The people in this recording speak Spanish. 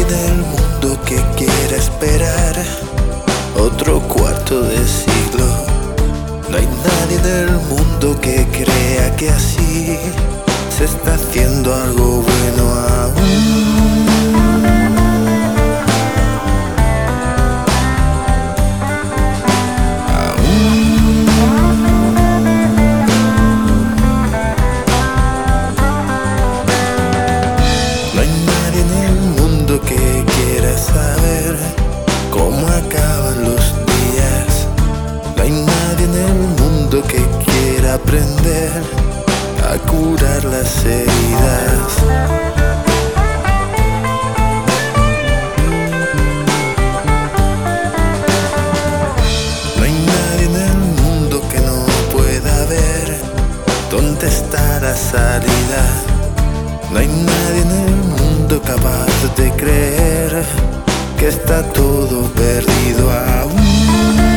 en el mundo que quiera esperar otro cuarto de siglo. No hay nadie en el mundo que crea que así se está haciendo algo bueno aún. No hay nadie en el mundo que quiera saber cómo acaban los días. No hay nadie en el mundo que quiera aprender a curar las heridas. No hay nadie en el mundo que no pueda ver dónde está la salida. No hay nadie en el mundo capaz de creer que está todo perdido aún.